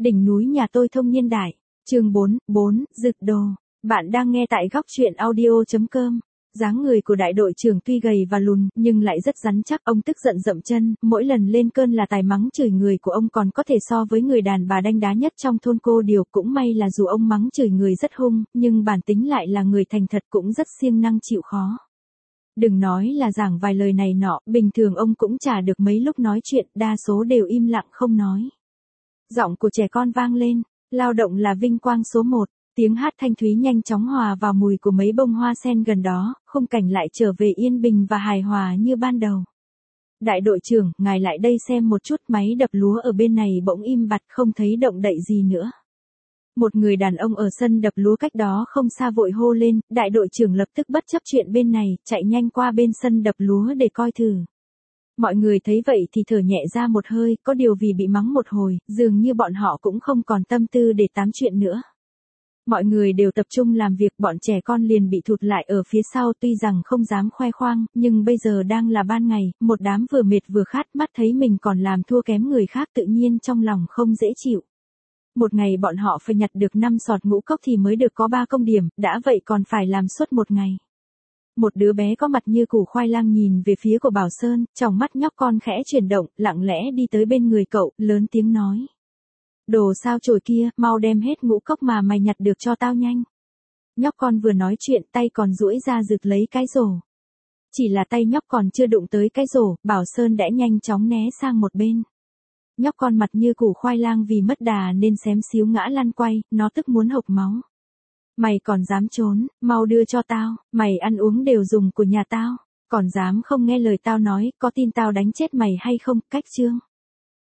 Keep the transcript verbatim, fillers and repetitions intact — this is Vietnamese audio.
Đỉnh núi nhà tôi thông niên đại. Chương bốn, bốn, Dực đồ. Bạn đang nghe tại góc truyện audio chấm com. Dáng người của đại đội trưởng tuy gầy và lùn, nhưng lại rất rắn chắc. Ông tức giận dậm chân, mỗi lần lên cơn là tài mắng chửi người của ông còn có thể so với người đàn bà đanh đá nhất trong thôn cô điều. Cũng may là dù ông mắng chửi người rất hung, nhưng bản tính lại là người thành thật, cũng rất siêng năng chịu khó. Đừng nói là giảng vài lời này nọ, bình thường ông cũng chả được mấy lúc nói chuyện, đa số đều im lặng không nói. Giọng của trẻ con vang lên, lao động là vinh quang số một. Tiếng hát thanh thúy nhanh chóng hòa vào mùi của mấy bông hoa sen gần đó, khung cảnh lại trở về yên bình và hài hòa như ban đầu. Đại đội trưởng, ngài lại đây xem một chút. Máy đập lúa ở bên này bỗng im bặt, không thấy động đậy gì nữa. Một người đàn ông ở sân đập lúa cách đó không xa vội hô lên, đại đội trưởng lập tức bất chấp chuyện bên này, chạy nhanh qua bên sân đập lúa để coi thử. Mọi người thấy vậy thì thở nhẹ ra một hơi, có điều vì bị mắng một hồi, dường như bọn họ cũng không còn tâm tư để tám chuyện nữa. Mọi người đều tập trung làm việc, bọn trẻ con liền bị thụt lại ở phía sau, tuy rằng không dám khoe khoang, nhưng bây giờ đang là ban ngày, một đám vừa mệt vừa khát, mắt thấy mình còn làm thua kém người khác, tự nhiên trong lòng không dễ chịu. Một ngày bọn họ phải nhặt được năm sọt ngũ cốc thì mới được có ba công điểm, đã vậy còn phải làm suốt một ngày. Một đứa bé có mặt như củ khoai lang nhìn về phía của Bảo Sơn, trong mắt nhóc con khẽ chuyển động, lặng lẽ đi tới bên người cậu, lớn tiếng nói. Đồ sao chổi kia, mau đem hết ngũ cốc mà mày nhặt được cho tao nhanh. Nhóc con vừa nói chuyện, tay còn duỗi ra giựt lấy cái rổ. Chỉ là tay nhóc còn chưa đụng tới cái rổ, Bảo Sơn đã nhanh chóng né sang một bên. Nhóc con mặt như củ khoai lang vì mất đà nên xém xíu ngã lăn quay, nó tức muốn hộc máu. Mày còn dám trốn, mau đưa cho tao, mày ăn uống đều dùng của nhà tao, còn dám không nghe lời tao nói, có tin tao đánh chết mày hay không? Cách chương.